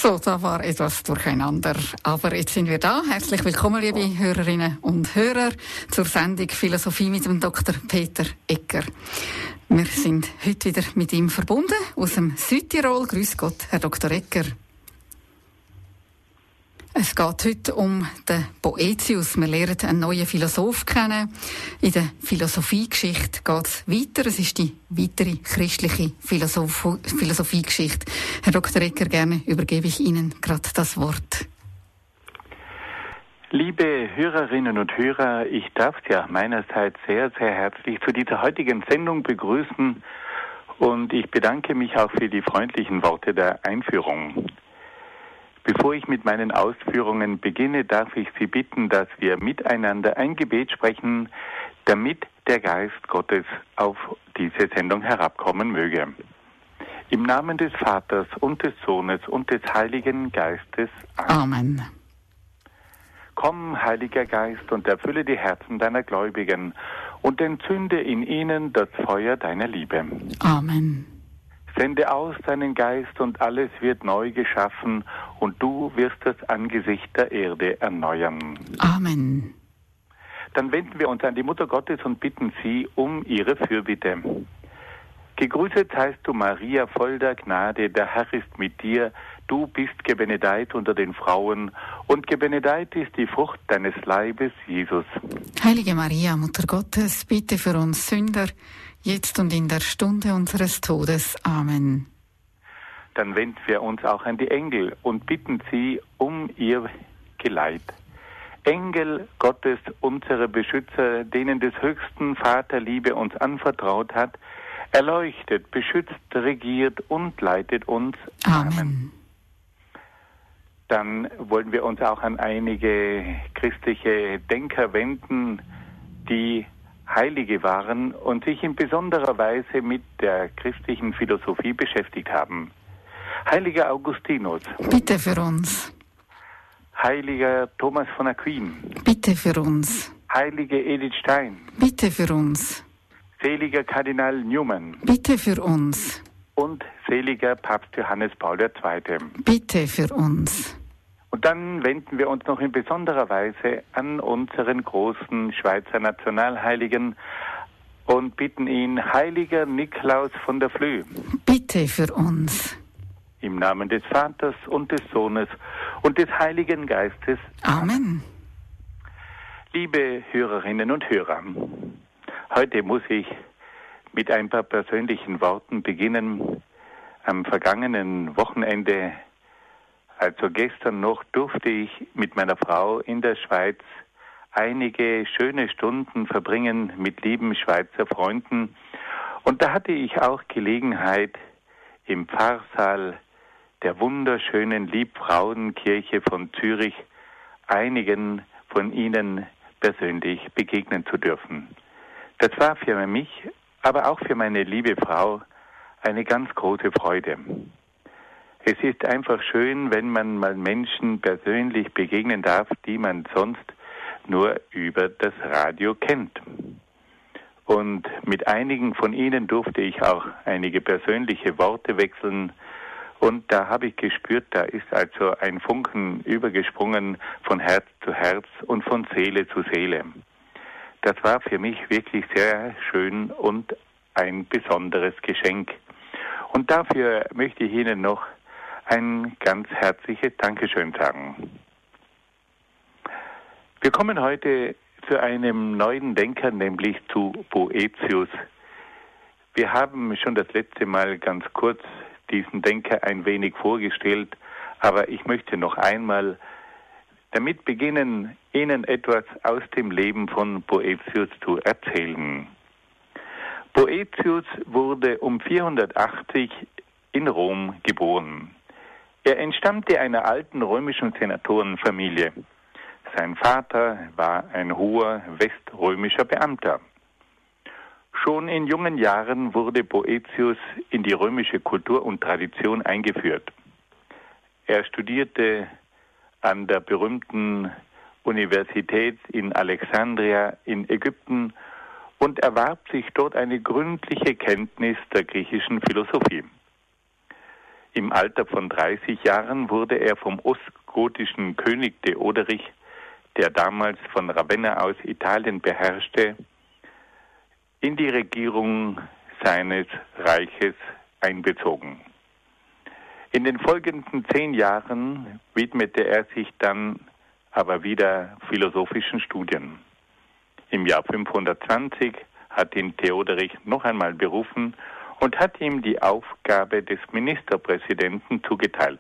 So, da war etwas durcheinander. Aber jetzt sind wir da. Herzlich willkommen, liebe Hörerinnen und Hörer, zur Sendung Philosophie mit dem Dr. Peter Egger. Wir sind heute wieder mit ihm verbunden aus dem Südtirol. Grüß Gott, Herr Dr. Egger. Es geht heute um den Boëthius. Wir lernen einen neuen Philosoph kennen. In der Philosophiegeschichte geht es weiter. Es ist die weitere christliche Philosophiegeschichte. Herr Dr. Egger, gerne übergebe ich Ihnen gerade das Wort. Liebe Hörerinnen und Hörer, ich darf Sie auch meinerseits sehr, sehr herzlich zu dieser heutigen Sendung begrüßen und ich bedanke mich auch für die freundlichen Worte der Einführung. Bevor ich mit meinen Ausführungen beginne, darf ich Sie bitten, dass wir miteinander ein Gebet sprechen, damit der Geist Gottes auf diese Sendung herabkommen möge. Im Namen des Vaters und des Sohnes und des Heiligen Geistes. Amen. Komm, Heiliger Geist, und erfülle die Herzen deiner Gläubigen und entzünde in ihnen das Feuer deiner Liebe. Amen. Sende aus deinen Geist und alles wird neu geschaffen und du wirst das Angesicht der Erde erneuern. Amen. Dann wenden wir uns an die Mutter Gottes und bitten sie um ihre Fürbitte. Gegrüßet seist du, Maria, voll der Gnade, der Herr ist mit dir. Du bist gebenedeit unter den Frauen und gebenedeit ist die Frucht deines Leibes, Jesus. Heilige Maria, Mutter Gottes, bitte für uns Sünder, jetzt und in der Stunde unseres Todes. Amen. Dann wenden wir uns auch an die Engel und bitten sie um ihr Geleit. Engel Gottes, unsere Beschützer, denen des höchsten Vater Liebe uns anvertraut hat, erleuchtet, beschützt, regiert und leitet uns. Amen. Dann wollen wir uns auch an einige christliche Denker wenden, die Heilige waren und sich in besonderer Weise mit der christlichen Philosophie beschäftigt haben. Heiliger Augustinus. Bitte für uns. Heiliger Thomas von Aquin. Bitte für uns. Heilige Edith Stein. Bitte für uns. Seliger Kardinal Newman. Bitte für uns. Und seliger Papst Johannes Paul II. Bitte für uns. Und dann wenden wir uns noch in besonderer Weise an unseren großen Schweizer Nationalheiligen und bitten ihn, Heiliger Niklaus von der Flüe. Bitte für uns. Im Namen des Vaters und des Sohnes und des Heiligen Geistes. Amen. Liebe Hörerinnen und Hörer, heute muss ich mit ein paar persönlichen Worten beginnen. Am vergangenen Wochenende, also gestern noch, durfte ich mit meiner Frau in der Schweiz einige schöne Stunden verbringen mit lieben Schweizer Freunden. Und da hatte ich auch Gelegenheit, im Pfarrsaal der wunderschönen Liebfrauenkirche von Zürich einigen von ihnen persönlich begegnen zu dürfen. Das war für mich, aber auch für meine liebe Frau eine ganz große Freude. Es ist einfach schön, wenn man mal Menschen persönlich begegnen darf, die man sonst nur über das Radio kennt. Und mit einigen von ihnen durfte ich auch einige persönliche Worte wechseln. Und da habe ich gespürt, da ist also ein Funken übergesprungen von Herz zu Herz und von Seele zu Seele. Das war für mich wirklich sehr schön und ein besonderes Geschenk. Und dafür möchte ich Ihnen noch ein ganz herzliches Dankeschön sagen. Wir kommen heute zu einem neuen Denker, nämlich zu Boëthius. Wir haben schon das letzte Mal ganz kurz diesen Denker ein wenig vorgestellt, aber ich möchte noch einmal damit beginnen, Ihnen etwas aus dem Leben von Boëthius zu erzählen. Boëthius wurde um 480 in Rom geboren. Er entstammte einer alten römischen Senatorenfamilie. Sein Vater war ein hoher weströmischer Beamter. Schon in jungen Jahren wurde Boëthius in die römische Kultur und Tradition eingeführt. Er studierte an der berühmten Universität in Alexandria in Ägypten und erwarb sich dort eine gründliche Kenntnis der griechischen Philosophie. Im Alter von 30 Jahren wurde er vom ostgotischen König Theoderich, der damals von Ravenna aus Italien beherrschte, in die Regierung seines Reiches einbezogen. In den folgenden 10 Jahren widmete er sich dann aber wieder philosophischen Studien. Im Jahr 520 hat ihn Theoderich noch einmal berufen und hat ihm die Aufgabe des Ministerpräsidenten zugeteilt.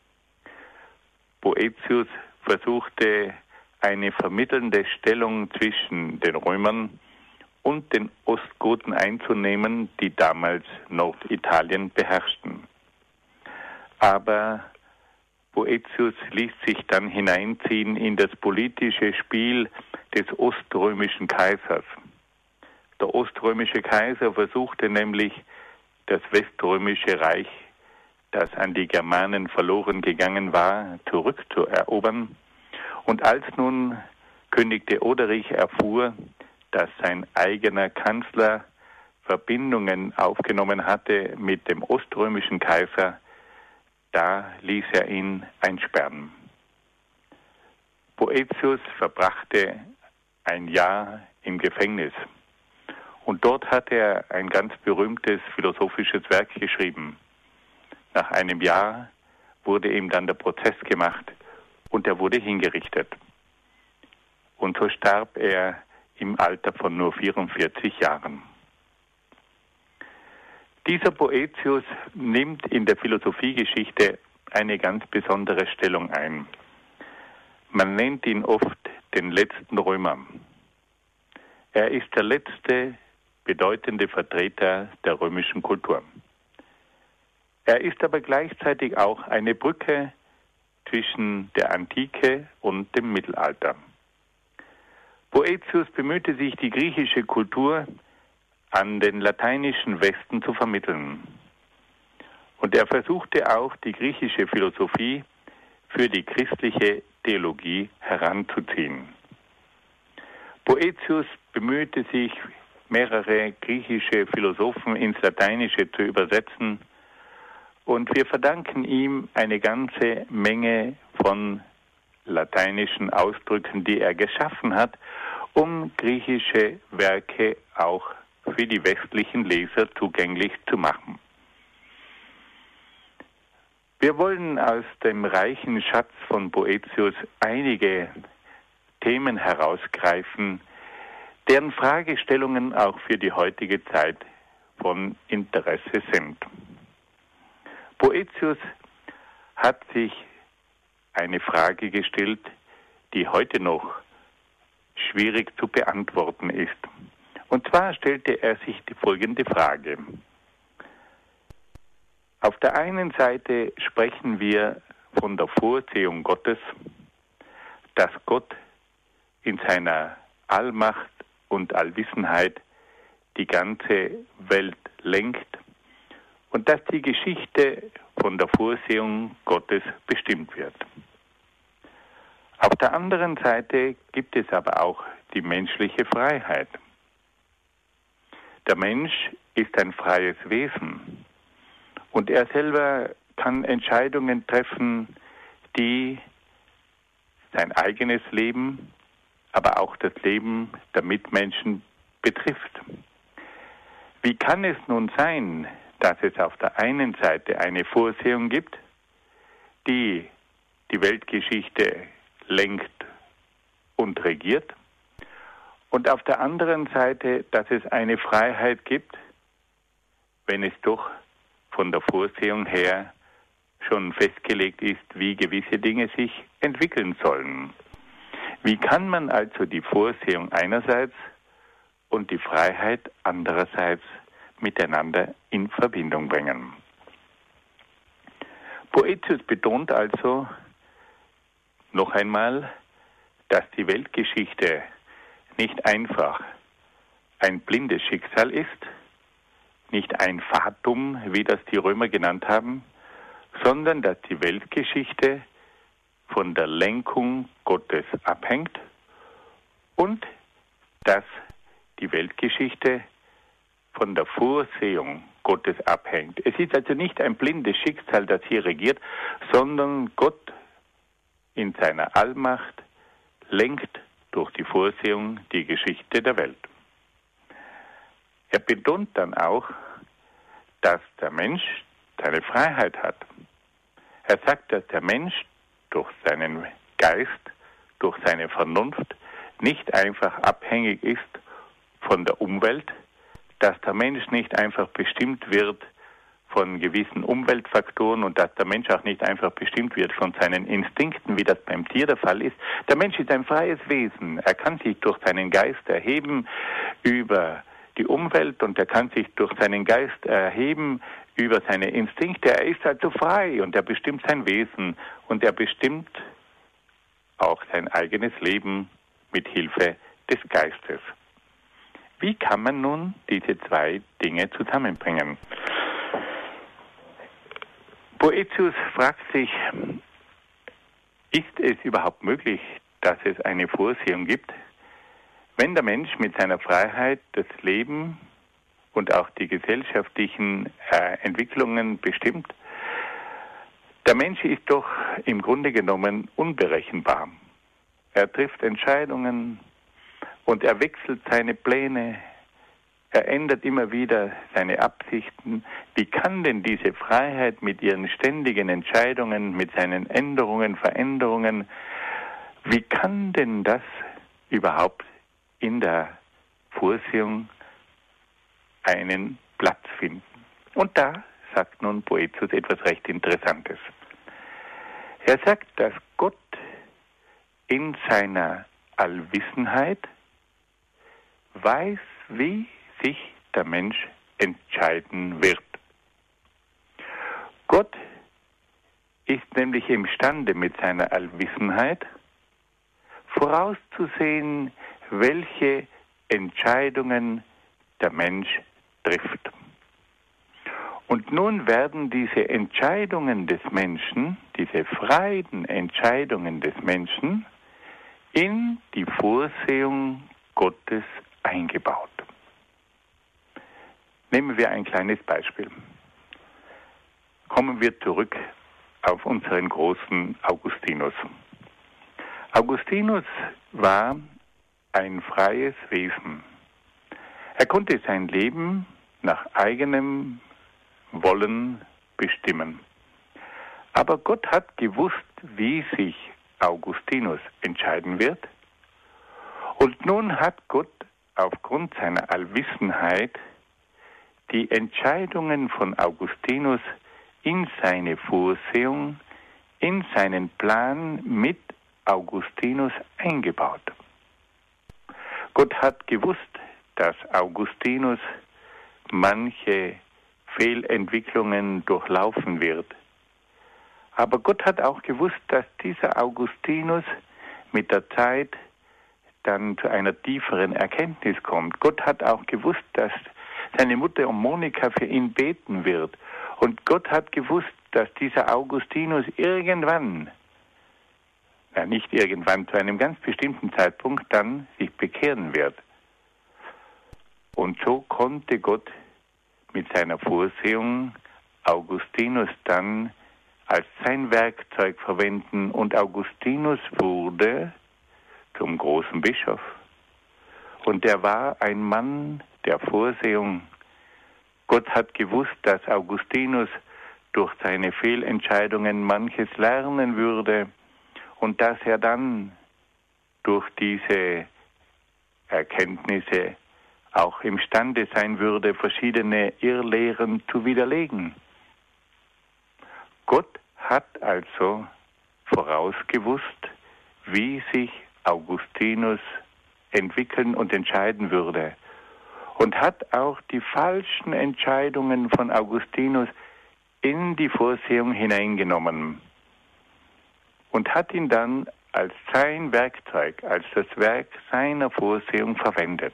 Boëthius versuchte eine vermittelnde Stellung zwischen den Römern und den Ostgoten einzunehmen, die damals Norditalien beherrschten. Aber Boëthius ließ sich dann hineinziehen in das politische Spiel des oströmischen Kaisers. Der oströmische Kaiser versuchte nämlich, das weströmische Reich, das an die Germanen verloren gegangen war, zurückzuerobern. Und als nun König Theoderich erfuhr, dass sein eigener Kanzler Verbindungen aufgenommen hatte mit dem oströmischen Kaiser, da ließ er ihn einsperren. Boëthius verbrachte ein Jahr im Gefängnis und dort hat er ein ganz berühmtes philosophisches Werk geschrieben. Nach einem Jahr wurde ihm dann der Prozess gemacht und er wurde hingerichtet. Und so starb er im Alter von nur 44 Jahren. Dieser Boëthius nimmt in der Philosophiegeschichte eine ganz besondere Stellung ein. Man nennt ihn oft den letzten Römer. Er ist der letzte bedeutende Vertreter der römischen Kultur. Er ist aber gleichzeitig auch eine Brücke zwischen der Antike und dem Mittelalter. Boëthius bemühte sich, die griechische Kultur an den lateinischen Westen zu vermitteln. Und er versuchte auch, die griechische Philosophie für die christliche Theologie heranzuziehen. Boëthius bemühte sich, mehrere griechische Philosophen ins Lateinische zu übersetzen. Und wir verdanken ihm eine ganze Menge von lateinischen Ausdrücken, die er geschaffen hat, um griechische Werke auch für die westlichen Leser zugänglich zu machen. Wir wollen aus dem reichen Schatz von Boëthius einige Themen herausgreifen, deren Fragestellungen auch für die heutige Zeit von Interesse sind. Boëthius hat sich eine Frage gestellt, die heute noch schwierig zu beantworten ist. Und zwar stellte er sich die folgende Frage. Auf der einen Seite sprechen wir von der Vorsehung Gottes, dass Gott in seiner Allmacht und Allwissenheit die ganze Welt lenkt und dass die Geschichte von der Vorsehung Gottes bestimmt wird. Auf der anderen Seite gibt es aber auch die menschliche Freiheit. Der Mensch ist ein freies Wesen und er selber kann Entscheidungen treffen, die sein eigenes Leben, aber auch das Leben der Mitmenschen betrifft. Wie kann es nun sein, dass es auf der einen Seite eine Vorsehung gibt, die die Weltgeschichte lenkt und regiert, und auf der anderen Seite, dass es eine Freiheit gibt, wenn es doch von der Vorsehung her schon festgelegt ist, wie gewisse Dinge sich entwickeln sollen. Wie kann man also die Vorsehung einerseits und die Freiheit andererseits miteinander in Verbindung bringen? Boëthius betont also noch einmal, dass die Weltgeschichte nicht einfach ein blindes Schicksal ist, nicht ein Fatum, wie das die Römer genannt haben, sondern dass die Weltgeschichte von der Lenkung Gottes abhängt und dass die Weltgeschichte von der Vorsehung Gottes abhängt. Es ist also nicht ein blindes Schicksal, das hier regiert, sondern Gott in seiner Allmacht lenkt durch die Vorsehung die Geschichte der Welt. Er betont dann auch, dass der Mensch seine Freiheit hat. Er sagt, dass der Mensch durch seinen Geist, durch seine Vernunft nicht einfach abhängig ist von der Umwelt, dass der Mensch nicht einfach bestimmt wird von gewissen Umweltfaktoren und dass der Mensch auch nicht einfach bestimmt wird von seinen Instinkten, wie das beim Tier der Fall ist. Der Mensch ist ein freies Wesen. Er kann sich durch seinen Geist erheben über die Umwelt und er kann sich durch seinen Geist erheben über seine Instinkte. Er ist also frei und er bestimmt sein Wesen und er bestimmt auch sein eigenes Leben mit Hilfe des Geistes. Wie kann man nun diese zwei Dinge zusammenbringen? Boëthius fragt sich, ist es überhaupt möglich, dass es eine Vorsehung gibt, wenn der Mensch mit seiner Freiheit das Leben und auch die gesellschaftlichen Entwicklungen bestimmt? Der Mensch ist doch im Grunde genommen unberechenbar. Er trifft Entscheidungen und er wechselt seine Pläne. Er ändert immer wieder seine Absichten. Wie kann denn diese Freiheit mit ihren ständigen Entscheidungen, mit seinen Änderungen, Veränderungen, wie kann denn das überhaupt in der Vorsehung einen Platz finden? Und da sagt nun Boëthius etwas recht Interessantes. Er sagt, dass Gott in seiner Allwissenheit weiß, wie sich der Mensch entscheiden wird. Gott ist nämlich imstande, mit seiner Allwissenheit vorauszusehen, welche Entscheidungen der Mensch trifft. Und nun werden diese Entscheidungen des Menschen, diese freien Entscheidungen des Menschen, in die Vorsehung Gottes eingebaut. Nehmen wir ein kleines Beispiel. Kommen wir zurück auf unseren großen Augustinus. Augustinus war ein freies Wesen. Er konnte sein Leben nach eigenem Wollen bestimmen. Aber Gott hat gewusst, wie sich Augustinus entscheiden wird. Und nun hat Gott aufgrund seiner Allwissenheit die Entscheidungen von Augustinus in seine Vorsehung, in seinen Plan mit Augustinus eingebaut. Gott hat gewusst, dass Augustinus manche Fehlentwicklungen durchlaufen wird. Aber Gott hat auch gewusst, dass dieser Augustinus mit der Zeit dann zu einer tieferen Erkenntnis kommt. Gott hat auch gewusst, dass seine Mutter Monika für ihn beten wird. Und Gott hat gewusst, dass dieser Augustinus irgendwann, nicht irgendwann, zu einem ganz bestimmten Zeitpunkt dann sich bekehren wird. Und so konnte Gott mit seiner Vorsehung Augustinus dann als sein Werkzeug verwenden und Augustinus wurde zum großen Bischof. Und er war ein Mann der Vorsehung. Gott hat gewusst, dass Augustinus durch seine Fehlentscheidungen manches lernen würde und dass er dann durch diese Erkenntnisse auch imstande sein würde, verschiedene Irrlehren zu widerlegen. Gott hat also vorausgewusst, wie sich Augustinus entwickeln und entscheiden würde und hat auch die falschen Entscheidungen von Augustinus in die Vorsehung hineingenommen und hat ihn dann als sein Werkzeug, als das Werk seiner Vorsehung verwendet.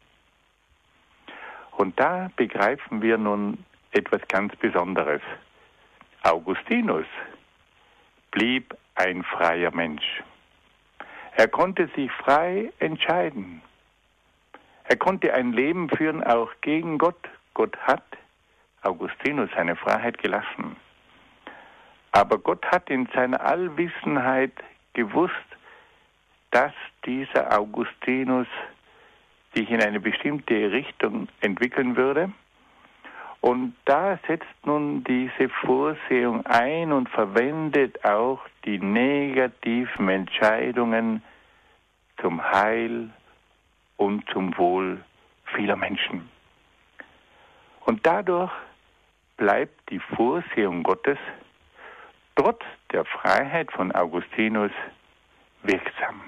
Und da begreifen wir nun etwas ganz Besonderes. Augustinus blieb ein freier Mensch. Er konnte sich frei entscheiden. Er konnte ein Leben führen, auch gegen Gott. Gott hat Augustinus seine Freiheit gelassen. Aber Gott hat in seiner Allwissenheit gewusst, dass dieser Augustinus sich in eine bestimmte Richtung entwickeln würde. Und da setzt nun diese Vorsehung ein und verwendet auch die negativen Entscheidungen zum Heil und zum Wohl vieler Menschen. Und dadurch bleibt die Vorsehung Gottes trotz der Freiheit von Augustinus wirksam.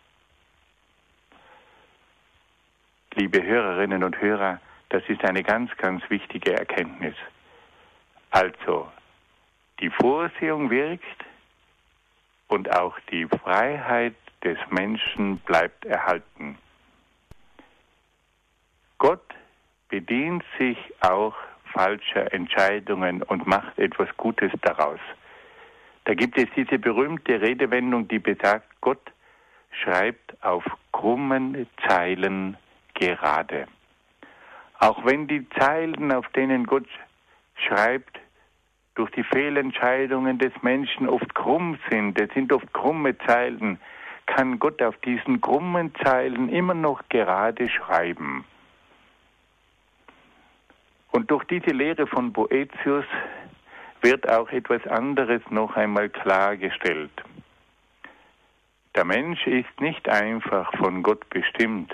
Liebe Hörerinnen und Hörer, das ist eine ganz, ganz wichtige Erkenntnis. Also, die Vorsehung wirkt und auch die Freiheit des Menschen bleibt erhalten. Gott bedient sich auch falscher Entscheidungen und macht etwas Gutes daraus. Da gibt es diese berühmte Redewendung, die besagt, Gott schreibt auf krummen Zeilen gerade. Auch wenn die Zeilen, auf denen Gott schreibt, durch die Fehlentscheidungen des Menschen oft krumm sind, es sind oft krumme Zeilen, kann Gott auf diesen krummen Zeilen immer noch gerade schreiben. Und durch diese Lehre von Boëthius wird auch etwas anderes noch einmal klargestellt. Der Mensch ist nicht einfach von Gott bestimmt.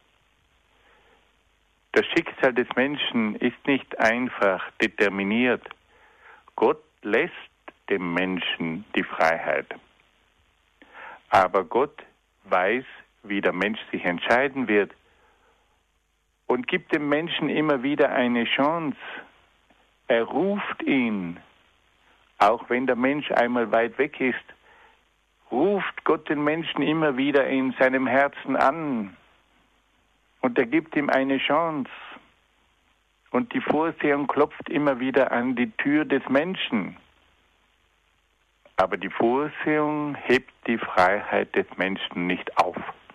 Das Schicksal des Menschen ist nicht einfach determiniert. Gott lässt dem Menschen die Freiheit. Aber Gott weiß, wie der Mensch sich entscheiden wird und gibt dem Menschen immer wieder eine Chance. Er ruft ihn, auch wenn der Mensch einmal weit weg ist, ruft Gott den Menschen immer wieder in seinem Herzen an. Und er gibt ihm eine Chance. Und die Vorsehung klopft immer wieder an die Tür des Menschen. Aber die Vorsehung hebt die Freiheit des Menschen nicht auf.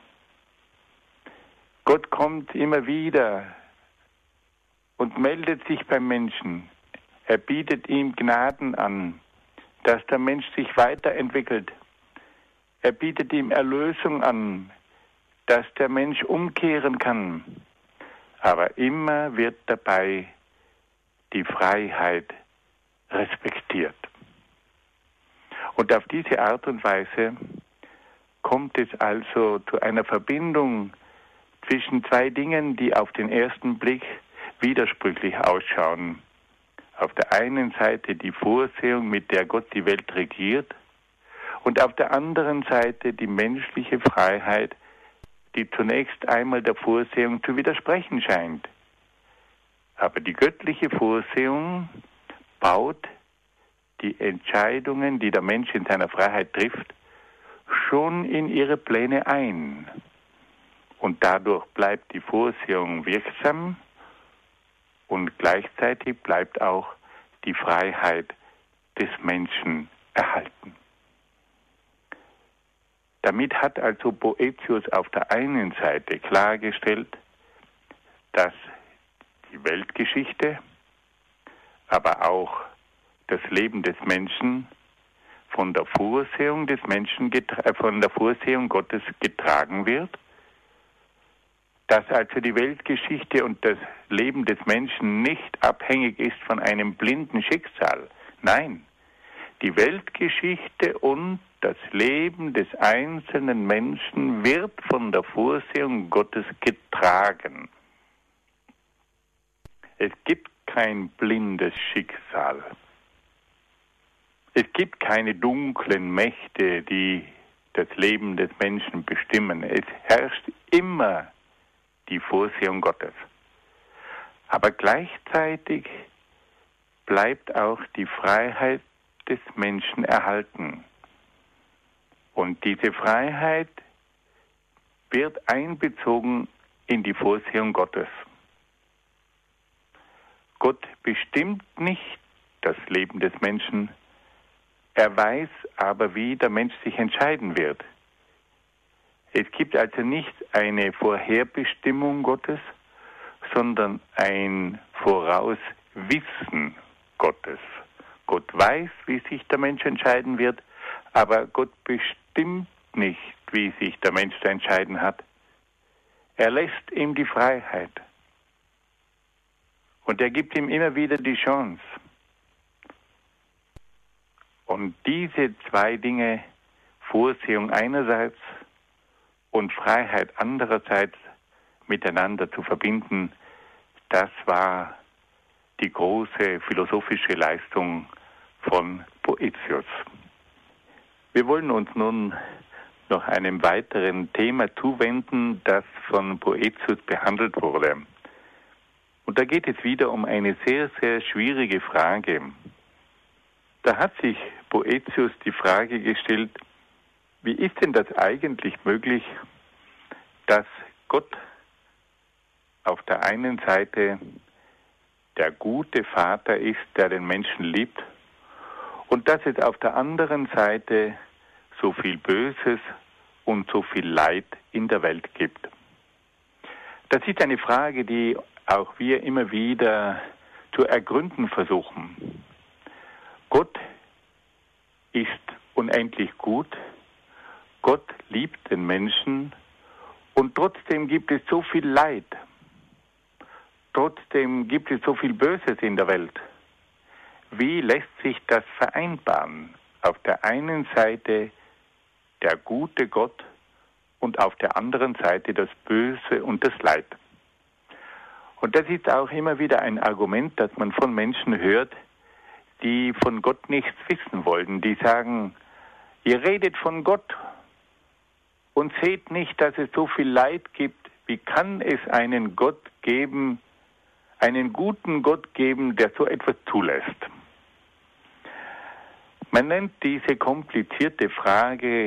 Gott kommt immer wieder und meldet sich beim Menschen. Er bietet ihm Gnaden an, dass der Mensch sich weiterentwickelt. Er bietet ihm Erlösung an, dass der Mensch umkehren kann. Aber immer wird dabei die Freiheit respektiert. Und auf diese Art und Weise kommt es also zu einer Verbindung zwischen zwei Dingen, die auf den ersten Blick widersprüchlich ausschauen. Auf der einen Seite die Vorsehung, mit der Gott die Welt regiert, und auf der anderen Seite die menschliche Freiheit, die zunächst einmal der Vorsehung zu widersprechen scheint. Aber die göttliche Vorsehung baut die Entscheidungen, die der Mensch in seiner Freiheit trifft, schon in ihre Pläne ein. Und dadurch bleibt die Vorsehung wirksam und gleichzeitig bleibt auch die Freiheit des Menschen erhalten. Damit hat also Boëthius auf der einen Seite klargestellt, dass die Weltgeschichte, aber auch das Leben des Menschen von der Vorsehung des Menschen, von der Vorsehung Gottes getragen wird, dass also die Weltgeschichte und das Leben des Menschen nicht abhängig ist von einem blinden Schicksal. Nein, die Weltgeschichte und das Leben des einzelnen Menschen wird von der Vorsehung Gottes getragen. Es gibt kein blindes Schicksal. Es gibt keine dunklen Mächte, die das Leben des Menschen bestimmen. Es herrscht immer die Vorsehung Gottes. Aber gleichzeitig bleibt auch die Freiheit des Menschen erhalten. Und diese Freiheit wird einbezogen in die Vorsehung Gottes. Gott bestimmt nicht das Leben des Menschen, er weiß aber, wie der Mensch sich entscheiden wird. Es gibt also nicht eine Vorherbestimmung Gottes, sondern ein Wissen Gottes. Gott weiß, wie sich der Mensch entscheiden wird, aber Gott bestimmt nicht, wie sich der Mensch zu entscheiden hat. Er lässt ihm die Freiheit. Und er gibt ihm immer wieder die Chance. Und diese zwei Dinge, Vorsehung einerseits und Freiheit andererseits, miteinander zu verbinden, das war die große philosophische Leistung von Boëthius. Wir wollen uns nun noch einem weiteren Thema zuwenden, das von Boëthius behandelt wurde. Und da geht es wieder um eine sehr, sehr schwierige Frage. Da hat sich Boëthius die Frage gestellt, wie ist denn das eigentlich möglich, dass Gott auf der einen Seite der gute Vater ist, der den Menschen liebt, und dass es auf der anderen Seite so viel Böses und so viel Leid in der Welt gibt. Das ist eine Frage, die auch wir immer wieder zu ergründen versuchen. Gott ist unendlich gut, Gott liebt den Menschen und trotzdem gibt es so viel Leid. Trotzdem gibt es so viel Böses in der Welt. Wie lässt sich das vereinbaren? Auf der einen Seite der gute Gott und auf der anderen Seite das Böse und das Leid. Und das ist auch immer wieder ein Argument, das man von Menschen hört, die von Gott nichts wissen wollen. Die sagen, ihr redet von Gott und seht nicht, dass es so viel Leid gibt. Wie kann es einen Gott geben, einen guten Gott geben, der so etwas zulässt? Man nennt diese komplizierte Frage,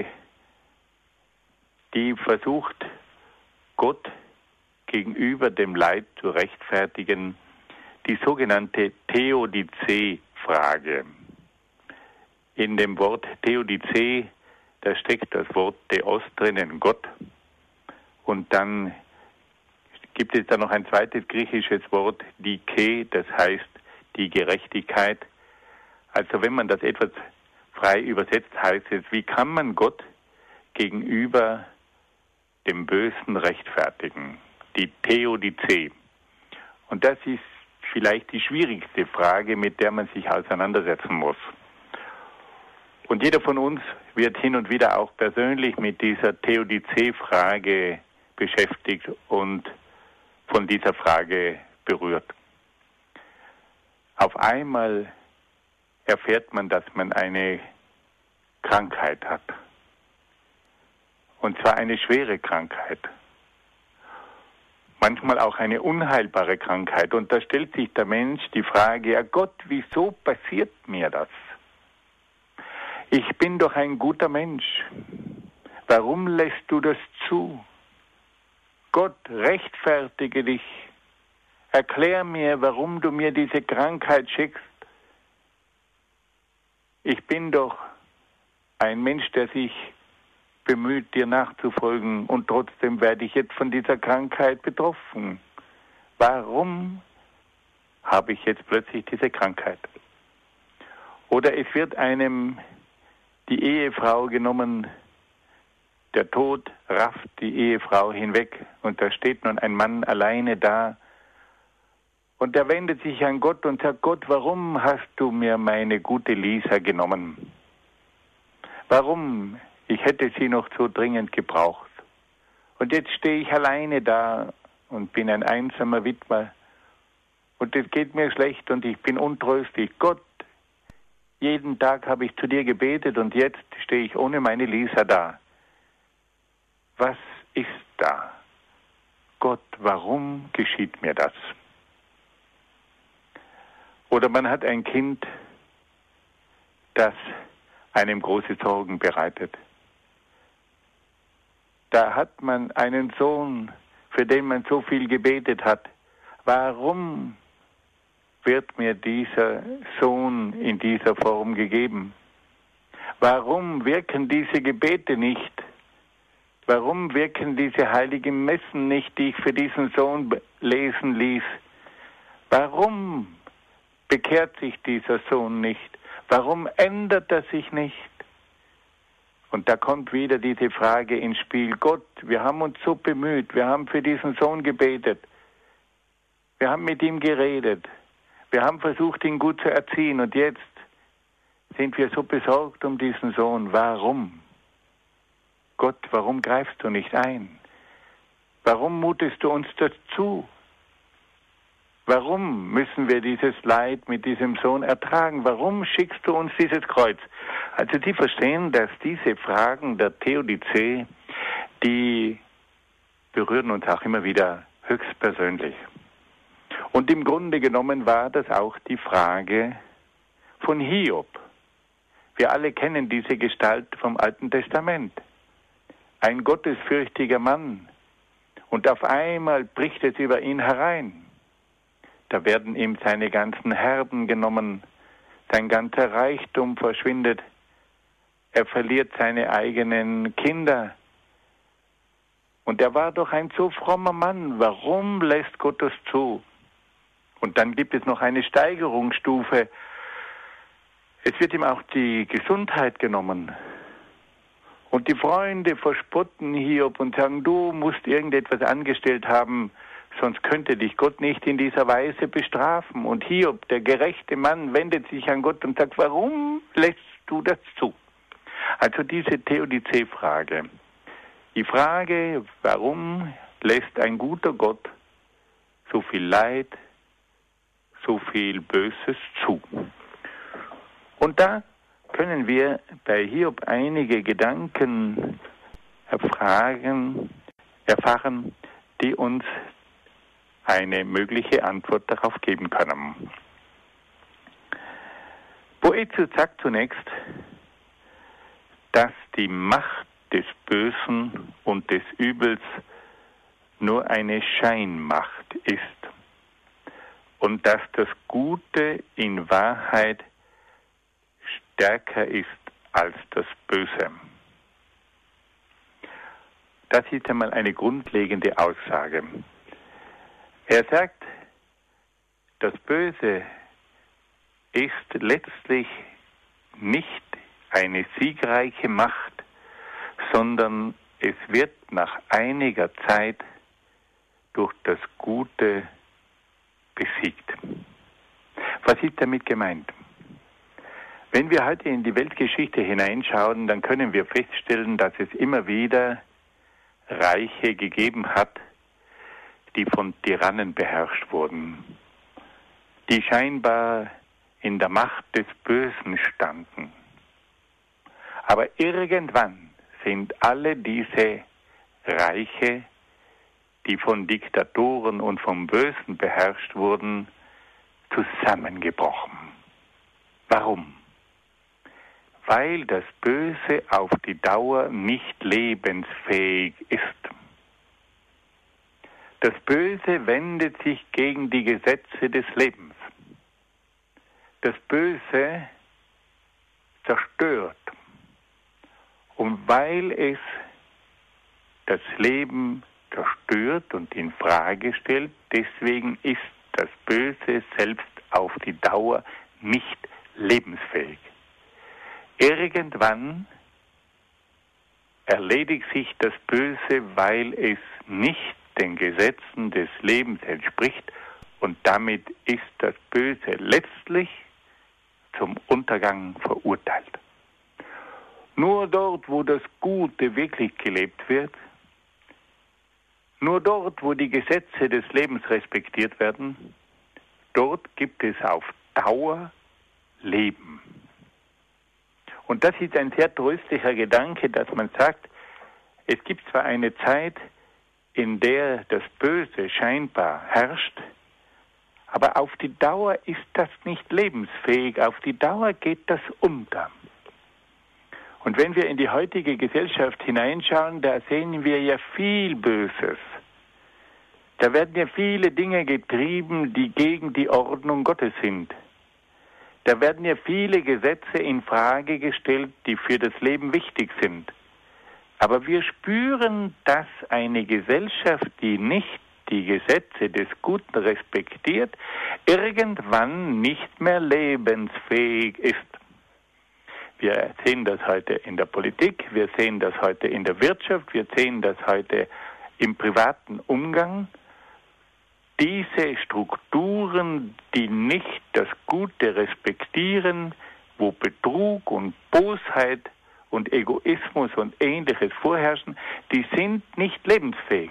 die versucht, Gott gegenüber dem Leid zu rechtfertigen, die sogenannte Theodizee-Frage. In dem Wort Theodizee, da steckt das Wort Theos drinnen, Gott. Und dann gibt es da noch ein zweites griechisches Wort, Dike, das heißt die Gerechtigkeit. Also wenn man das etwas frei übersetzt, heißt es, wie kann man Gott gegenüber dem Bösen rechtfertigen? Die Theodizee. Und das ist vielleicht die schwierigste Frage, mit der man sich auseinandersetzen muss. Und jeder von uns wird hin und wieder auch persönlich mit dieser Theodizee-Frage beschäftigt und von dieser Frage berührt. Auf einmal erfährt man, dass man eine Krankheit hat. Und zwar eine schwere Krankheit. Manchmal auch eine unheilbare Krankheit. Und da stellt sich der Mensch die Frage, ja Gott, wieso passiert mir das? Ich bin doch ein guter Mensch. Warum lässt du das zu? Gott, rechtfertige dich. Erklär mir, warum du mir diese Krankheit schickst. Ich bin doch ein Mensch, der sich bemüht, dir nachzufolgen, und trotzdem werde ich jetzt von dieser Krankheit betroffen. Warum habe ich jetzt plötzlich diese Krankheit? Oder es wird einem die Ehefrau genommen, der Tod rafft die Ehefrau hinweg und da steht nun ein Mann alleine da und er wendet sich an Gott und sagt, Gott, warum hast du mir meine gute Lisa genommen? Warum? Ich hätte sie noch so dringend gebraucht. Und jetzt stehe ich alleine da und bin ein einsamer Witwer. Und es geht mir schlecht und ich bin untröstlich. Gott, jeden Tag habe ich zu dir gebetet und jetzt stehe ich ohne meine Lisa da. Was ist da? Gott, warum geschieht mir das? Oder man hat ein Kind, das einem große Sorgen bereitet. Da hat man einen Sohn, für den man so viel gebetet hat. Warum wird mir dieser Sohn in dieser Form gegeben? Warum wirken diese Gebete nicht? Warum wirken diese heiligen Messen nicht, die ich für diesen Sohn lesen ließ? Warum bekehrt sich dieser Sohn nicht? Warum ändert er sich nicht? Und da kommt wieder diese Frage ins Spiel. Gott, wir haben uns so bemüht, wir haben für diesen Sohn gebetet, wir haben mit ihm geredet, wir haben versucht, ihn gut zu erziehen und jetzt sind wir so besorgt um diesen Sohn. Warum? Gott, warum greifst du nicht ein? Warum mutest du uns das zu? Warum müssen wir dieses Leid mit diesem Sohn ertragen? Warum schickst du uns dieses Kreuz? Also Sie verstehen, dass diese Fragen der Theodizee, die berühren uns auch immer wieder höchstpersönlich. Und im Grunde genommen war das auch die Frage von Hiob. Wir alle kennen diese Gestalt vom Alten Testament. Ein gottesfürchtiger Mann. Und auf einmal bricht es über ihn herein. Da werden ihm seine ganzen Herden genommen, sein ganzer Reichtum verschwindet, er verliert seine eigenen Kinder. Und er war doch ein so frommer Mann, warum lässt Gott das zu? Und dann gibt es noch eine Steigerungsstufe. Es wird ihm auch die Gesundheit genommen. Und die Freunde verspotten Hiob und sagen, du musst irgendetwas angestellt haben, sonst könnte dich Gott nicht in dieser Weise bestrafen. Und Hiob, der gerechte Mann, wendet sich an Gott und sagt, warum lässt du das zu? Also diese Theodizee-Frage. Die Frage, warum lässt ein guter Gott so viel Leid, so viel Böses zu? Und da können wir bei Hiob einige Gedanken erfahren, die uns eine mögliche Antwort darauf geben können. Boäthius sagt zunächst, dass die Macht des Bösen und des Übels nur eine Scheinmacht ist und dass das Gute in Wahrheit stärker ist als das Böse. Das ist einmal eine grundlegende Aussage. Er sagt, das Böse ist letztlich nicht eine siegreiche Macht, sondern es wird nach einiger Zeit durch das Gute besiegt. Was ist damit gemeint? Wenn wir heute in die Weltgeschichte hineinschauen, dann können wir feststellen, dass es immer wieder Reiche gegeben hat, die von Tyrannen beherrscht wurden, die scheinbar in der Macht des Bösen standen. Aber irgendwann sind alle diese Reiche, die von Diktatoren und vom Bösen beherrscht wurden, zusammengebrochen. Warum? Weil das Böse auf die Dauer nicht lebensfähig ist. Das Böse wendet sich gegen die Gesetze des Lebens. Das Böse zerstört. Und weil es das Leben zerstört und in Frage stellt, deswegen ist das Böse selbst auf die Dauer nicht lebensfähig. Irgendwann erledigt sich das Böse, weil es nicht den Gesetzen des Lebens entspricht und damit ist das Böse letztlich zum Untergang verurteilt. Nur dort, wo das Gute wirklich gelebt wird, nur dort, wo die Gesetze des Lebens respektiert werden, dort gibt es auf Dauer Leben. Und das ist ein sehr tröstlicher Gedanke, dass man sagt, es gibt zwar eine Zeit, in der das Böse scheinbar herrscht, aber auf die Dauer ist das nicht lebensfähig, auf die Dauer geht das unter. Und wenn wir in die heutige Gesellschaft hineinschauen, da sehen wir ja viel Böses. Da werden ja viele Dinge getrieben, die gegen die Ordnung Gottes sind. Da werden ja viele Gesetze in Frage gestellt, die für das Leben wichtig sind. Aber wir spüren, dass eine Gesellschaft, die nicht die Gesetze des Guten respektiert, irgendwann nicht mehr lebensfähig ist. Wir sehen das heute in der Politik, wir sehen das heute in der Wirtschaft, wir sehen das heute im privaten Umgang. Diese Strukturen, die nicht das Gute respektieren, wo Betrug und Bosheit und Egoismus und Ähnliches vorherrschen, die sind nicht lebensfähig.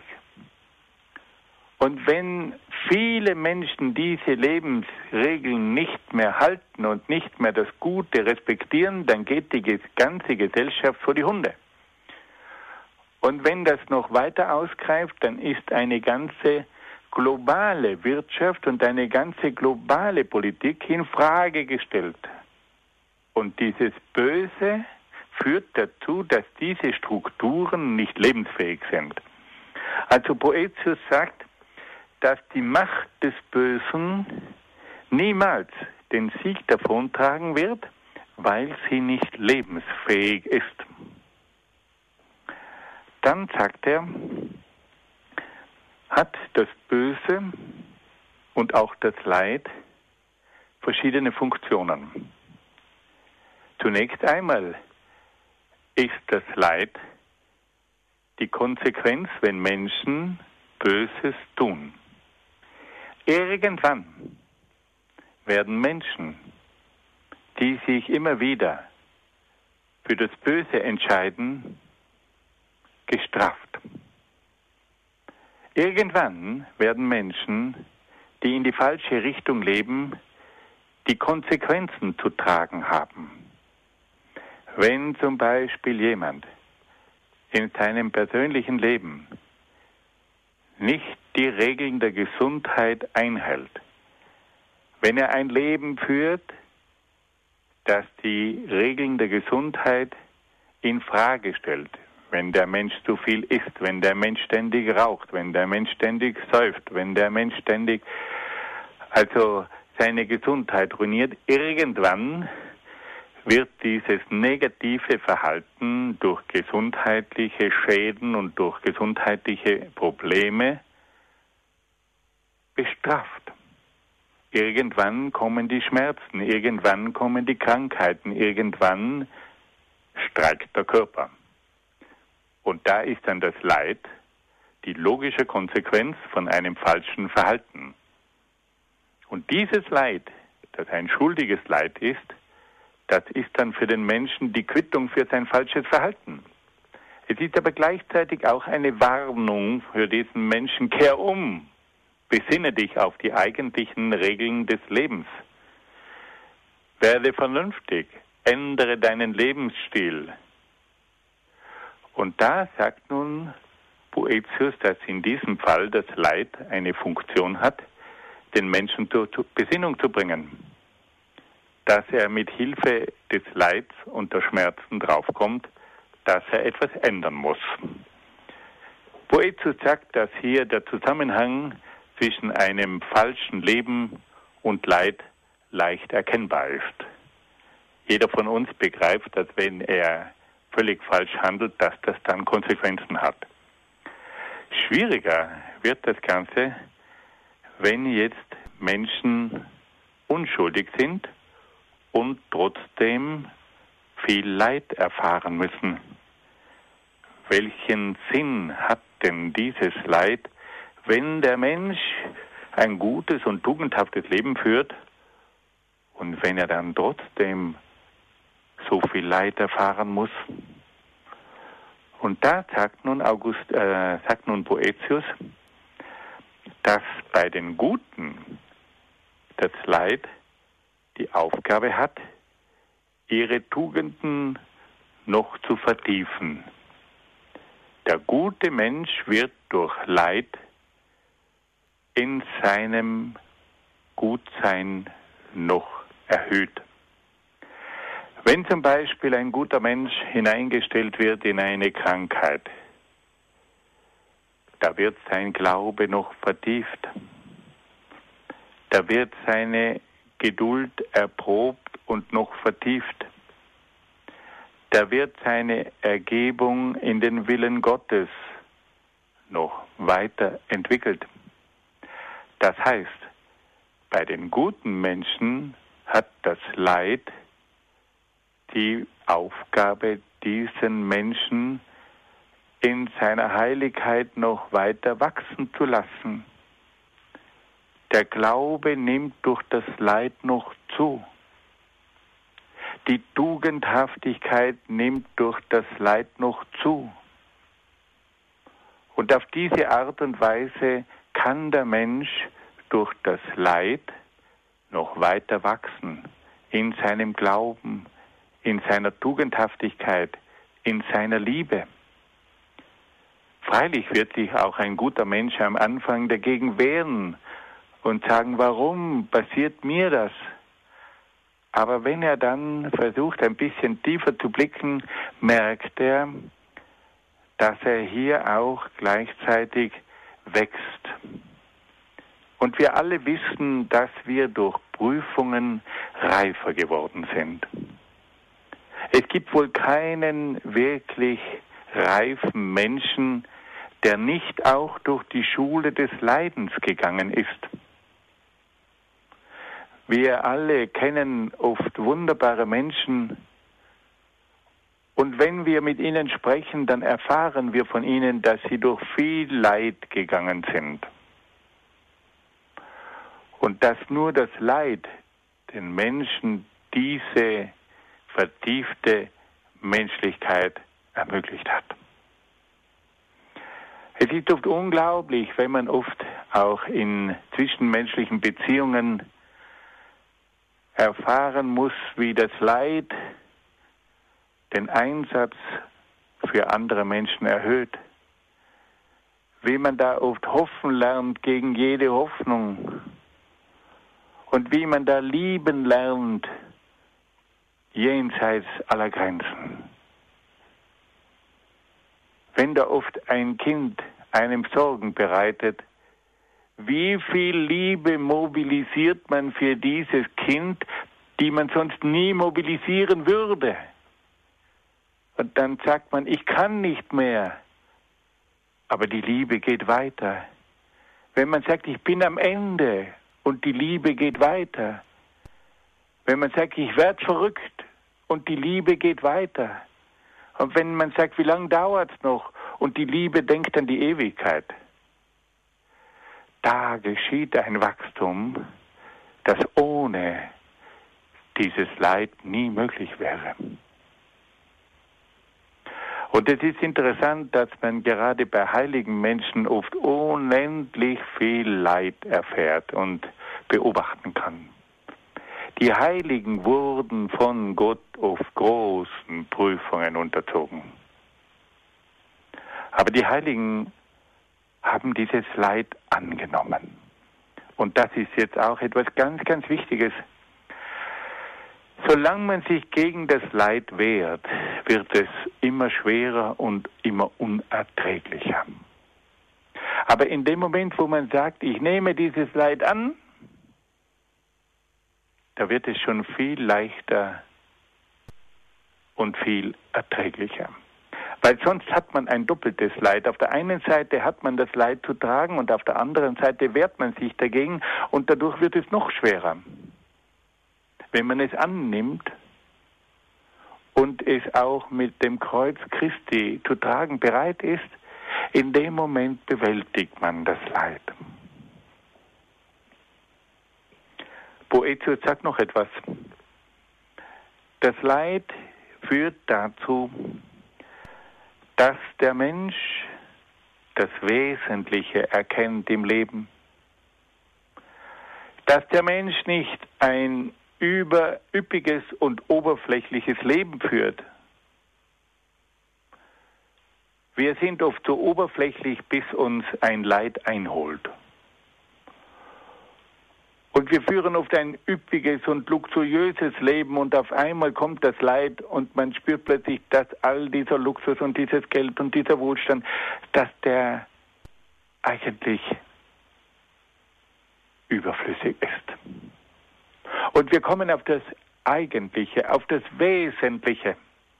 Und wenn viele Menschen diese Lebensregeln nicht mehr halten und nicht mehr das Gute respektieren, dann geht die ganze Gesellschaft vor die Hunde. Und wenn das noch weiter ausgreift, dann ist eine ganze globale Wirtschaft und eine ganze globale Politik in Frage gestellt. Und dieses Böse führt dazu, dass diese Strukturen nicht lebensfähig sind. Also Boëthius sagt, dass die Macht des Bösen niemals den Sieg davontragen wird, weil sie nicht lebensfähig ist. Dann sagt er, hat das Böse und auch das Leid verschiedene Funktionen. Zunächst einmal ist das Leid die Konsequenz, wenn Menschen Böses tun. Irgendwann werden Menschen, die sich immer wieder für das Böse entscheiden, gestraft. Irgendwann werden Menschen, die in die falsche Richtung leben, die Konsequenzen zu tragen haben. Wenn zum Beispiel jemand in seinem persönlichen Leben nicht die Regeln der Gesundheit einhält, wenn er ein Leben führt, das die Regeln der Gesundheit in Frage stellt, wenn der Mensch zu viel isst, wenn der Mensch ständig raucht, wenn der Mensch ständig säuft, wenn der Mensch ständig seine Gesundheit ruiniert, irgendwann wird dieses negative Verhalten durch gesundheitliche Schäden und durch gesundheitliche Probleme bestraft. Irgendwann kommen die Schmerzen, irgendwann kommen die Krankheiten, irgendwann streikt der Körper. Und da ist dann das Leid die logische Konsequenz von einem falschen Verhalten. Und dieses Leid, das ein schuldiges Leid ist, das ist dann für den Menschen die Quittung für sein falsches Verhalten. Es ist aber gleichzeitig auch eine Warnung für diesen Menschen: Kehr um, besinne dich auf die eigentlichen Regeln des Lebens. Werde vernünftig, ändere deinen Lebensstil. Und da sagt nun Boëthius, dass in diesem Fall das Leid eine Funktion hat, den Menschen zur Besinnung zu bringen. Dass er mit Hilfe des Leids und der Schmerzen draufkommt, dass er etwas ändern muss. Boëthius sagt, dass hier der Zusammenhang zwischen einem falschen Leben und Leid leicht erkennbar ist. Jeder von uns begreift, dass wenn er völlig falsch handelt, dass das dann Konsequenzen hat. Schwieriger wird das Ganze, wenn jetzt Menschen unschuldig sind und trotzdem viel Leid erfahren müssen. Welchen Sinn hat denn dieses Leid, wenn der Mensch ein gutes und tugendhaftes Leben führt und wenn er dann trotzdem so viel Leid erfahren muss? Und da sagt nun Boëthius, dass bei den Guten das Leid die Aufgabe hat, ihre Tugenden noch zu vertiefen. Der gute Mensch wird durch Leid in seinem Gutsein noch erhöht. Wenn zum Beispiel ein guter Mensch hineingestellt wird in eine Krankheit, da wird sein Glaube noch vertieft. Da wird seine Geduld erprobt und noch vertieft. Da wird seine Ergebung in den Willen Gottes noch weiter entwickelt. Das heißt, Bei den guten Menschen hat das Leid die Aufgabe, diesen Menschen in seiner Heiligkeit noch weiter wachsen zu lassen. Der Glaube nimmt durch das Leid noch zu. Die Tugendhaftigkeit nimmt durch das Leid noch zu. Und auf diese Art und Weise kann der Mensch durch das Leid noch weiter wachsen, in seinem Glauben, in seiner Tugendhaftigkeit, in seiner Liebe. Freilich wird sich auch ein guter Mensch am Anfang dagegen wehren und sagen, warum passiert mir das? Aber wenn er dann versucht, ein bisschen tiefer zu blicken, merkt er, dass er hier auch gleichzeitig wächst. Und wir alle wissen, dass wir durch Prüfungen reifer geworden sind. Es gibt wohl keinen wirklich reifen Menschen, der nicht auch durch die Schule des Leidens gegangen ist. Wir alle kennen oft wunderbare Menschen, und wenn wir mit ihnen sprechen, dann erfahren wir von ihnen, dass sie durch viel Leid gegangen sind. Und dass nur das Leid den Menschen diese vertiefte Menschlichkeit ermöglicht hat. Es ist oft unglaublich, wenn man oft auch in zwischenmenschlichen Beziehungen erfahren muss, wie das Leid den Einsatz für andere Menschen erhöht. Wie man da oft hoffen lernt gegen jede Hoffnung. Und wie man da lieben lernt jenseits aller Grenzen. Wenn da oft ein Kind einem Sorgen bereitet, wie viel Liebe mobilisiert man für dieses Kind, die man sonst nie mobilisieren würde? Und dann sagt man, ich kann nicht mehr. Aber die Liebe geht weiter. Wenn man sagt, ich bin am Ende und die Liebe geht weiter. Wenn man sagt, ich werde verrückt und die Liebe geht weiter. Und wenn man sagt, wie lange dauert es noch und die Liebe denkt an die Ewigkeit. Da geschieht ein Wachstum, das ohne dieses Leid nie möglich wäre. Und es ist interessant, dass man gerade bei heiligen Menschen oft unendlich viel Leid erfährt und beobachten kann. Die Heiligen wurden von Gott auf großen Prüfungen unterzogen. Aber die Heiligen haben dieses Leid angenommen. Und das ist jetzt auch etwas ganz, ganz Wichtiges. Solange man sich gegen das Leid wehrt, wird es immer schwerer und immer unerträglicher. Aber in dem Moment, wo man sagt, ich nehme dieses Leid an, da wird es schon viel leichter und viel erträglicher. Weil sonst hat man ein doppeltes Leid. Auf der einen Seite hat man das Leid zu tragen und auf der anderen Seite wehrt man sich dagegen und dadurch wird es noch schwerer. Wenn man es annimmt und es auch mit dem Kreuz Christi zu tragen bereit ist, in dem Moment bewältigt man das Leid. Boetius sagt noch etwas. Das Leid führt dazu, dass der Mensch das Wesentliche erkennt im Leben. Dass der Mensch nicht ein üppiges und oberflächliches Leben führt. Wir sind oft so oberflächlich, bis uns ein Leid einholt. Und wir führen oft ein üppiges und luxuriöses Leben und auf einmal kommt das Leid und man spürt plötzlich, dass all dieser Luxus und dieses Geld und dieser Wohlstand, dass der eigentlich überflüssig ist. Und wir kommen auf das Eigentliche, auf das Wesentliche.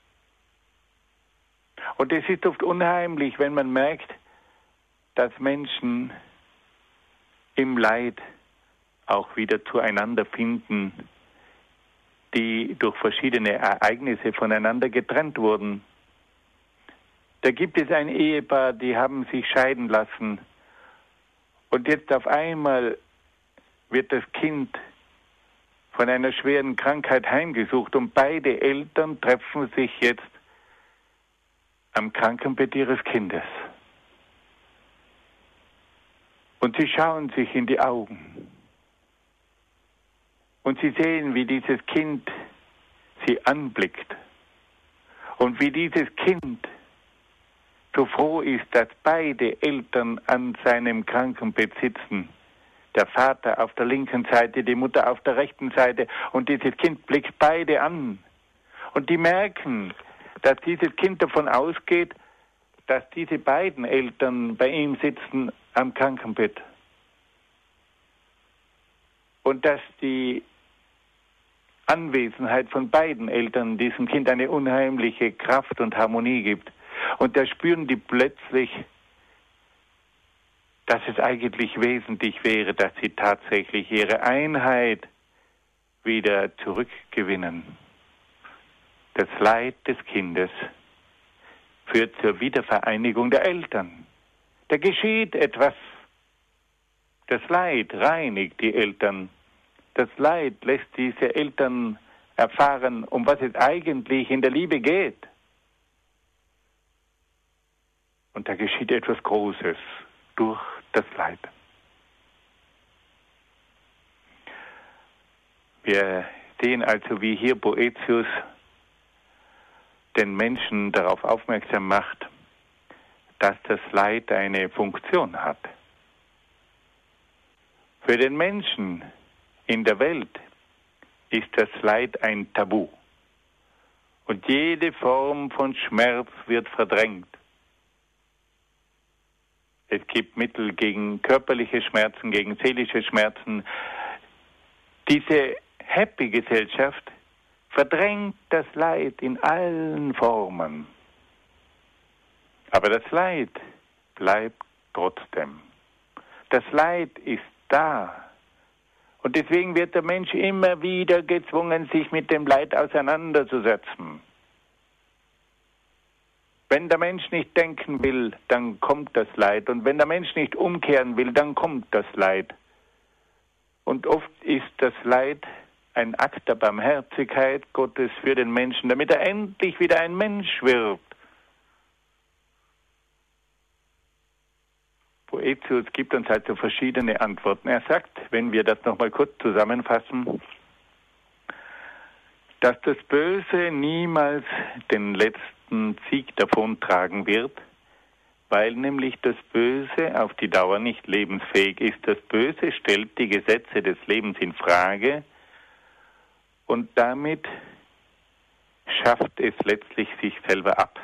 Und es ist oft unheimlich, wenn man merkt, dass Menschen im Leid auch wieder zueinander finden, die durch verschiedene Ereignisse voneinander getrennt wurden. Da gibt es ein Ehepaar, die haben sich scheiden lassen. Und jetzt auf einmal wird das Kind von einer schweren Krankheit heimgesucht und beide Eltern treffen sich jetzt am Krankenbett ihres Kindes. Und sie schauen sich in die Augen. Und sie sehen, wie dieses Kind sie anblickt. Und wie dieses Kind so froh ist, dass beide Eltern an seinem Krankenbett sitzen. Der Vater auf der linken Seite, die Mutter auf der rechten Seite. Und dieses Kind blickt beide an. Und die merken, dass dieses Kind davon ausgeht, dass diese beiden Eltern bei ihm sitzen am Krankenbett. Und dass die Anwesenheit von beiden Eltern diesem Kind eine unheimliche Kraft und Harmonie gibt. Und da spüren die plötzlich, dass es eigentlich wesentlich wäre, dass sie tatsächlich ihre Einheit wieder zurückgewinnen. Das Leid des Kindes führt zur Wiedervereinigung der Eltern. Da geschieht etwas. Das Leid reinigt die Eltern. Das Leid lässt diese Eltern erfahren, um was es eigentlich in der Liebe geht. Und da geschieht etwas Großes durch das Leid. Wir sehen also, wie hier Boëthius den Menschen darauf aufmerksam macht, dass das Leid eine Funktion hat. Für den Menschen in der Welt ist das Leid ein Tabu. Und jede Form von Schmerz wird verdrängt. Es gibt Mittel gegen körperliche Schmerzen, gegen seelische Schmerzen. Diese Happy-Gesellschaft verdrängt das Leid in allen Formen. Aber das Leid bleibt trotzdem. Das Leid ist da. Und deswegen wird der Mensch immer wieder gezwungen, sich mit dem Leid auseinanderzusetzen. Wenn der Mensch nicht denken will, dann kommt das Leid. Und wenn der Mensch nicht umkehren will, dann kommt das Leid. Und oft ist das Leid ein Akt der Barmherzigkeit Gottes für den Menschen, damit er endlich wieder ein Mensch wird. Boëthius gibt uns also verschiedene Antworten. Er sagt, wenn wir das nochmal kurz zusammenfassen, dass das Böse niemals den letzten Sieg davontragen wird, weil nämlich das Böse auf die Dauer nicht lebensfähig ist. Das Böse stellt die Gesetze des Lebens in Frage und damit schafft es letztlich sich selber ab.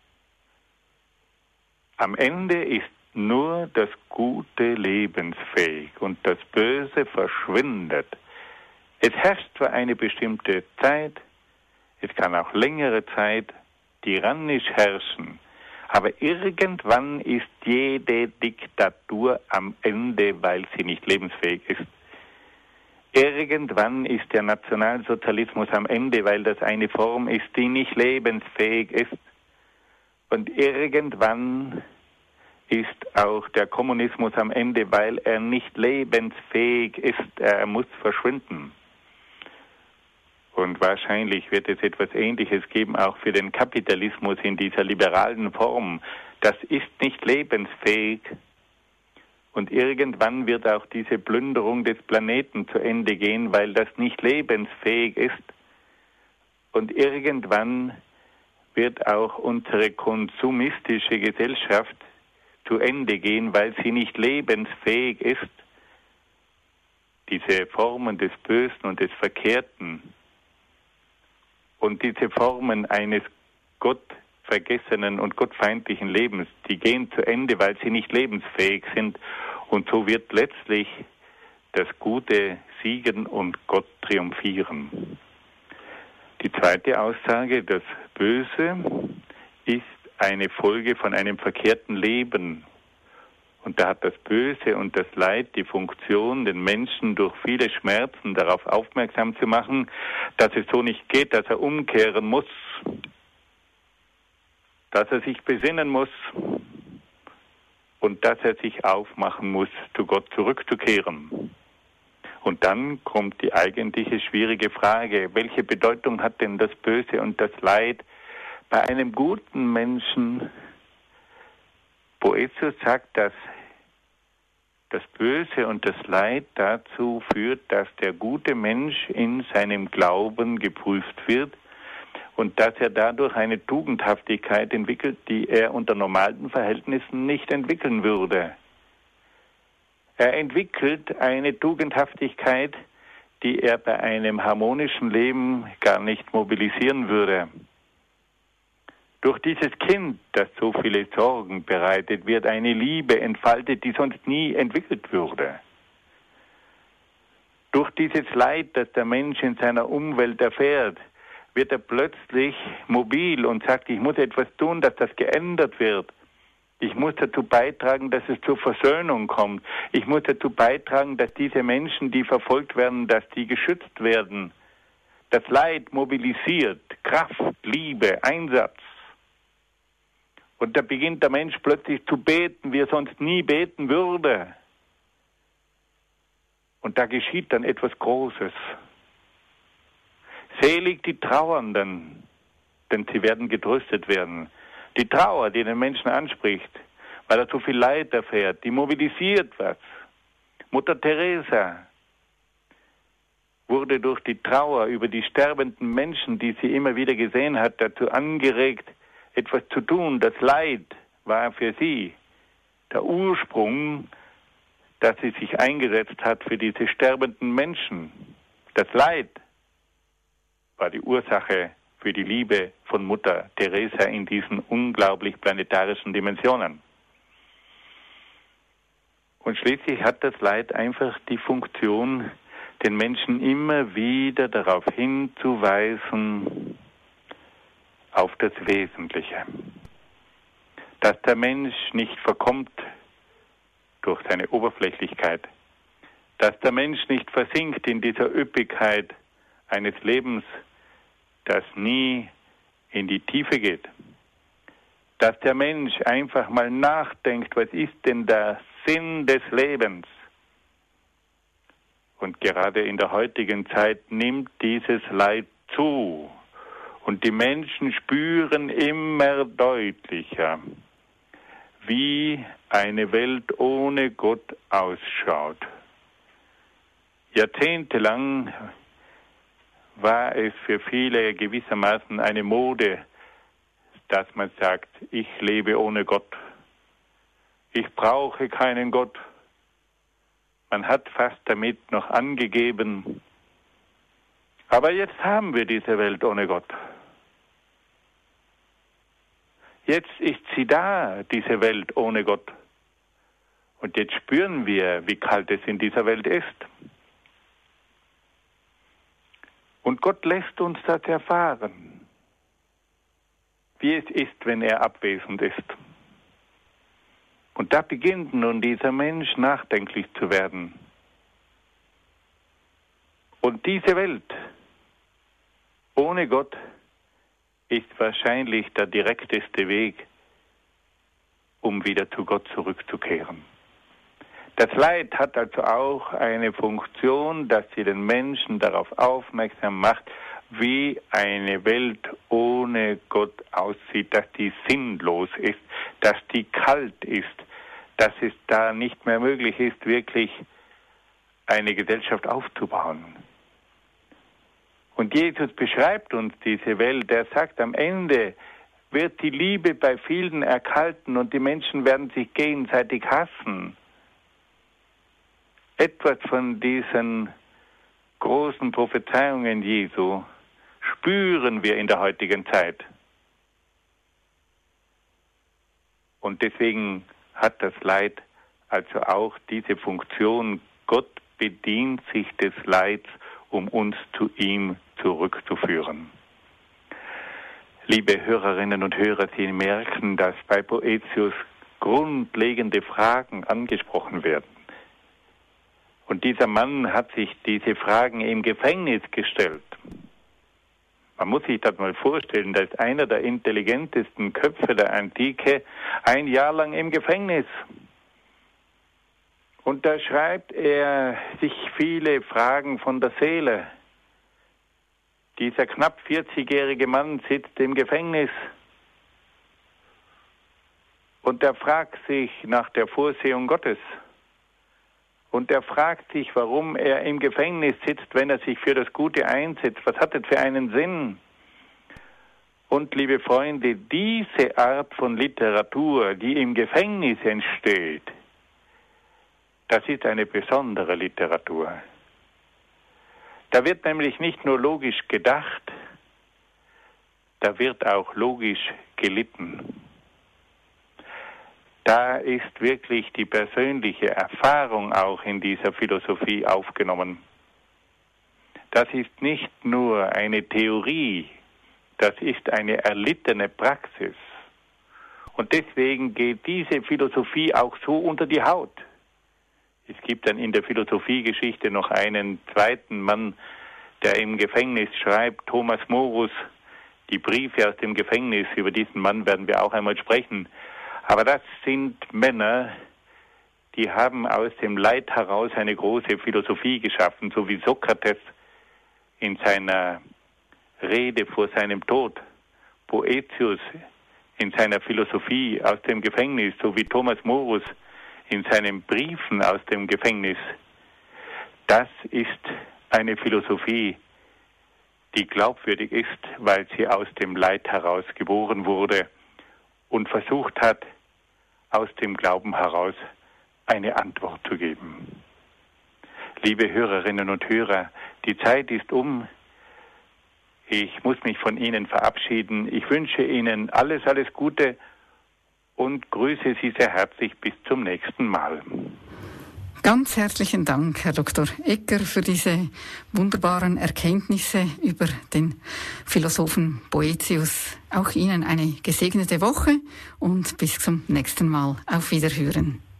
Am Ende ist nur das Gute lebensfähig und das Böse verschwindet. Es herrscht zwar eine bestimmte Zeit, es kann auch längere Zeit tyrannisch herrschen, aber irgendwann ist jede Diktatur am Ende, weil sie nicht lebensfähig ist. Irgendwann ist der Nationalsozialismus am Ende, weil das eine Form ist, die nicht lebensfähig ist. Und irgendwann ist auch der Kommunismus am Ende, weil er nicht lebensfähig ist. Er muss verschwinden. Und wahrscheinlich wird es etwas Ähnliches geben, auch für den Kapitalismus in dieser liberalen Form. Das ist nicht lebensfähig. Und irgendwann wird auch diese Plünderung des Planeten zu Ende gehen, weil das nicht lebensfähig ist. Und irgendwann wird auch unsere konsumistische Gesellschaft zu Ende gehen, weil sie nicht lebensfähig ist. Diese Formen des Bösen und des Verkehrten und diese Formen eines gottvergessenen und gottfeindlichen Lebens, die gehen zu Ende, weil sie nicht lebensfähig sind. Und so wird letztlich das Gute siegen und Gott triumphieren. Die zweite Aussage, das Böse ist eine Folge von einem verkehrten Leben. Und da hat das Böse und das Leid die Funktion, den Menschen durch viele Schmerzen darauf aufmerksam zu machen, dass es so nicht geht, dass er umkehren muss, dass er sich besinnen muss und dass er sich aufmachen muss, zu Gott zurückzukehren. Und dann kommt die eigentliche schwierige Frage, welche Bedeutung hat denn das Böse und das Leid bei einem guten Menschen? Boäthius sagt, dass das Böse und das Leid dazu führt, dass der gute Mensch in seinem Glauben geprüft wird und dass er dadurch eine Tugendhaftigkeit entwickelt, die er unter normalen Verhältnissen nicht entwickeln würde. Er entwickelt eine Tugendhaftigkeit, die er bei einem harmonischen Leben gar nicht mobilisieren würde. Durch dieses Kind, das so viele Sorgen bereitet, wird eine Liebe entfaltet, die sonst nie entwickelt würde. Durch dieses Leid, das der Mensch in seiner Umwelt erfährt, wird er plötzlich mobil und sagt, ich muss etwas tun, dass das geändert wird. Ich muss dazu beitragen, dass es zur Versöhnung kommt. Ich muss dazu beitragen, dass diese Menschen, die verfolgt werden, dass die geschützt werden. Das Leid mobilisiert Kraft, Liebe, Einsatz. Und da beginnt der Mensch plötzlich zu beten, wie er sonst nie beten würde. Und da geschieht dann etwas Großes. Selig die Trauernden, denn sie werden getröstet werden. Die Trauer, die den Menschen anspricht, weil er so viel Leid erfährt, die mobilisiert was. Mutter Teresa wurde durch die Trauer über die sterbenden Menschen, die sie immer wieder gesehen hat, dazu angeregt, etwas zu tun. Das Leid war für sie der Ursprung, dass sie sich eingesetzt hat für diese sterbenden Menschen. Das Leid war die Ursache für die Liebe von Mutter Teresa in diesen unglaublich planetarischen Dimensionen. Und schließlich hat das Leid einfach die Funktion, den Menschen immer wieder darauf hinzuweisen, auf das Wesentliche. Dass der Mensch nicht verkommt durch seine Oberflächlichkeit. Dass der Mensch nicht versinkt in dieser Üppigkeit eines Lebens, das nie in die Tiefe geht. Dass der Mensch einfach mal nachdenkt, was ist denn der Sinn des Lebens? Und gerade in der heutigen Zeit nimmt dieses Leid zu. Und die Menschen spüren immer deutlicher, wie eine Welt ohne Gott ausschaut. Jahrzehntelang war es für viele gewissermaßen eine Mode, dass man sagt, ich lebe ohne Gott. Ich brauche keinen Gott. Man hat fast damit noch angegeben, aber jetzt haben wir diese Welt ohne Gott. Jetzt ist sie da, diese Welt ohne Gott. Und jetzt spüren wir, wie kalt es in dieser Welt ist. Und Gott lässt uns das erfahren, wie es ist, wenn er abwesend ist. Und da beginnt nun dieser Mensch nachdenklich zu werden. Und diese Welt ohne Gott ist wahrscheinlich der direkteste Weg, um wieder zu Gott zurückzukehren. Das Leid hat also auch eine Funktion, dass sie den Menschen darauf aufmerksam macht, wie eine Welt ohne Gott aussieht, dass die sinnlos ist, dass die kalt ist, dass es da nicht mehr möglich ist, wirklich eine Gesellschaft aufzubauen. Und Jesus beschreibt uns diese Welt. Er sagt, am Ende wird die Liebe bei vielen erkalten und die Menschen werden sich gegenseitig hassen. Etwas von diesen großen Prophezeiungen Jesu spüren wir in der heutigen Zeit. Und deswegen hat das Leid also auch diese Funktion. Gott bedient sich des Leids, um uns zu ihm zurückzuführen. Liebe Hörerinnen und Hörer, Sie merken, dass bei Boäthius grundlegende Fragen angesprochen werden. Und dieser Mann hat sich diese Fragen im Gefängnis gestellt. Man muss sich das mal vorstellen, da ist einer der intelligentesten Köpfe der Antike ein Jahr lang im Gefängnis. Und da schreibt er sich viele Fragen von der Seele. Dieser knapp 40-jährige Mann sitzt im Gefängnis und er fragt sich nach der Vorsehung Gottes. Und er fragt sich, warum er im Gefängnis sitzt, wenn er sich für das Gute einsetzt. Was hat das für einen Sinn? Und liebe Freunde, diese Art von Literatur, die im Gefängnis entsteht, das ist eine besondere Literatur. Da wird nämlich nicht nur logisch gedacht, da wird auch logisch gelitten. Da ist wirklich die persönliche Erfahrung auch in dieser Philosophie aufgenommen. Das ist nicht nur eine Theorie, das ist eine erlittene Praxis. Und deswegen geht diese Philosophie auch so unter die Haut. Es gibt dann in der Philosophiegeschichte noch einen zweiten Mann, der im Gefängnis schreibt, Thomas Morus, die Briefe aus dem Gefängnis. Über diesen Mann werden wir auch einmal sprechen. Aber das sind Männer, die haben aus dem Leid heraus eine große Philosophie geschaffen, so wie Sokrates in seiner Rede vor seinem Tod, Boëthius in seiner Philosophie aus dem Gefängnis, so wie Thomas Morus in seinen Briefen aus dem Gefängnis. Das ist eine Philosophie, die glaubwürdig ist, weil sie aus dem Leid heraus geboren wurde und versucht hat, aus dem Glauben heraus eine Antwort zu geben. Liebe Hörerinnen und Hörer, die Zeit ist um. Ich muss mich von Ihnen verabschieden. Ich wünsche Ihnen alles Gute und grüße Sie sehr herzlich bis zum nächsten Mal. Ganz herzlichen Dank, Herr Dr. Egger, für diese wunderbaren Erkenntnisse über den Philosophen Boëthius. Auch Ihnen eine gesegnete Woche und bis zum nächsten Mal. Auf Wiederhören.